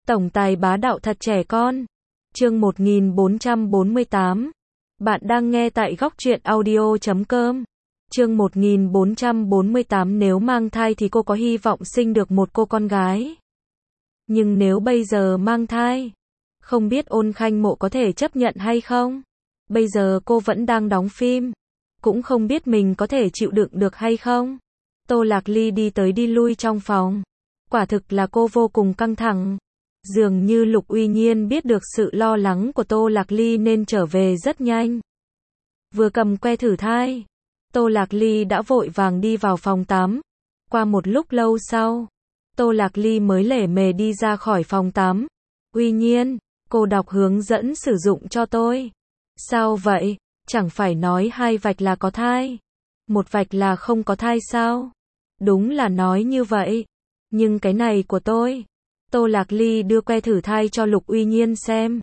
Tổng tài bá đạo thật trẻ con. Chương 1448. Bạn đang nghe tại góc truyện audio.com. Chương 1448. Nếu mang thai thì cô có hy vọng sinh được một cô con gái. Nhưng nếu bây giờ mang thai, không biết Ôn Khanh Mộ có thể chấp nhận hay không? Bây giờ cô vẫn đang đóng phim, cũng không biết mình có thể chịu đựng được hay không? Tô Lạc Ly đi tới đi lui trong phòng. Quả thực là cô vô cùng căng thẳng. Dường như Lục Uy Nhiên biết được sự lo lắng của Tô Lạc Ly nên trở về rất nhanh. Vừa cầm que thử thai, Tô Lạc Ly đã vội vàng đi vào phòng tắm. Qua một lúc lâu sau, Tô Lạc Ly mới lể mề đi ra khỏi phòng tắm. Uy Nhiên, cô đọc hướng dẫn sử dụng cho tôi. Sao vậy? Chẳng phải nói 2 vạch là có thai, 1 vạch là không có thai sao? Đúng là nói như vậy. Nhưng cái này của tôi. Tô Lạc Ly đưa que thử thai cho Lục Uy Nhiên xem.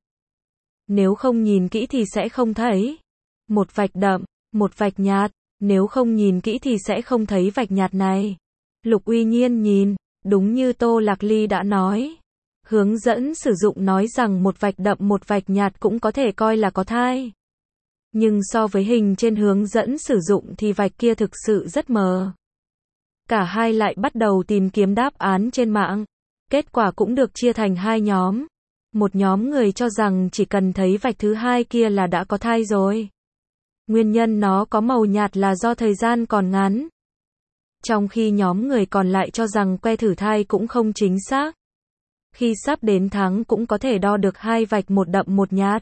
Nếu không nhìn kỹ thì sẽ không thấy. 1 vạch đậm, 1 vạch nhạt. Nếu không nhìn kỹ thì sẽ không thấy vạch nhạt này. Lục Uy Nhiên nhìn, đúng như Tô Lạc Ly đã nói. Hướng dẫn sử dụng nói rằng 1 vạch đậm 1 vạch nhạt cũng có thể coi là có thai. Nhưng so với hình trên hướng dẫn sử dụng thì vạch kia thực sự rất mờ. Cả hai lại bắt đầu tìm kiếm đáp án trên mạng. Kết quả cũng được chia thành 2 nhóm. Một nhóm người cho rằng chỉ cần thấy vạch thứ 2 kia là đã có thai rồi. Nguyên nhân nó có màu nhạt là do thời gian còn ngắn. Trong khi nhóm người còn lại cho rằng que thử thai cũng không chính xác. Khi sắp đến tháng cũng có thể đo được 2 vạch, 1 đậm 1 nhạt.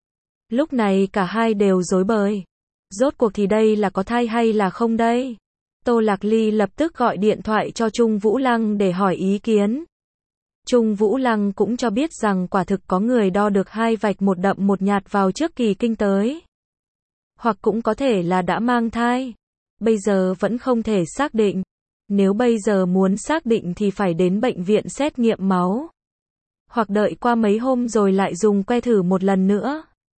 Lúc này cả hai đều rối bời. Rốt cuộc thì đây là có thai hay là không đây? Tô Lạc Ly lập tức gọi điện thoại cho Trung Vũ Lăng để hỏi ý kiến. Trung Vũ Lăng cũng cho biết rằng quả thực có người đo được 2 vạch 1 đậm 1 nhạt vào trước kỳ kinh tới. Hoặc cũng có thể là đã mang thai. Bây giờ vẫn không thể xác định. Nếu bây giờ muốn xác định thì phải đến bệnh viện xét nghiệm máu. Hoặc đợi qua mấy hôm rồi lại dùng que thử một lần nữa.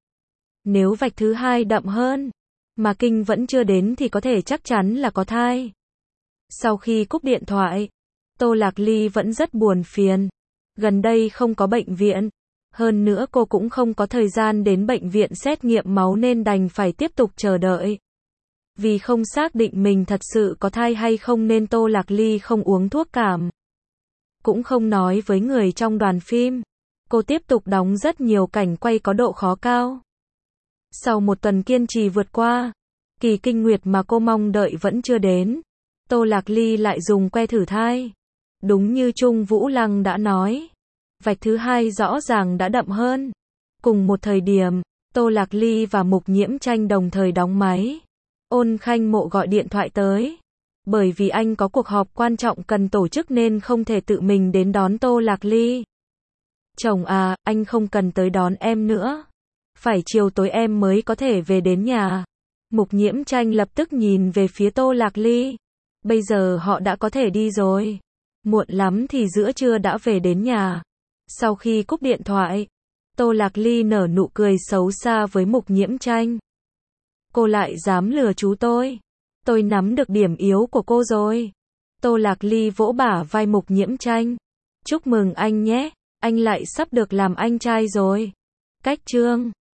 Nếu vạch thứ 2 đậm hơn, mà kinh vẫn chưa đến thì có thể chắc chắn là có thai. Sau khi cúp điện thoại, Tô Lạc Ly vẫn rất buồn phiền. Gần đây không có bệnh viện. Hơn nữa cô cũng không có thời gian đến bệnh viện xét nghiệm máu nên đành phải tiếp tục chờ đợi. Vì không xác định mình thật sự có thai hay không nên Tô Lạc Ly không uống thuốc cảm. Cũng không nói với người trong đoàn phim. Cô tiếp tục đóng rất nhiều cảnh quay có độ khó cao. Sau 1 tuần kiên trì vượt qua, kỳ kinh nguyệt mà cô mong đợi vẫn chưa đến. Tô Lạc Ly lại dùng que thử thai. Đúng như Trung Vũ Lăng đã nói, vạch thứ 2 rõ ràng đã đậm hơn. Cùng một thời điểm, Tô Lạc Ly và Mục Nhiễm Tranh đồng thời đóng máy. Ôn Khanh Mộ gọi điện thoại tới. Bởi vì anh có cuộc họp quan trọng cần tổ chức nên không thể tự mình đến đón Tô Lạc Ly. Chồng à, anh không cần tới đón em nữa. Phải chiều tối em mới có thể về đến nhà. Mục Nhiễm Tranh lập tức nhìn về phía Tô Lạc Ly. Bây giờ họ đã có thể đi rồi. Muộn lắm thì giữa trưa đã về đến nhà. Sau khi cúp điện thoại, Tô Lạc Ly nở nụ cười xấu xa với Mục Nhiễm Tranh. Cô lại dám lừa chú tôi. Tôi nắm được điểm yếu của cô rồi. Tô Lạc Ly vỗ bả vai Mục Nhiễm Tranh. Chúc mừng anh nhé, anh lại sắp được làm anh trai rồi. Cách chương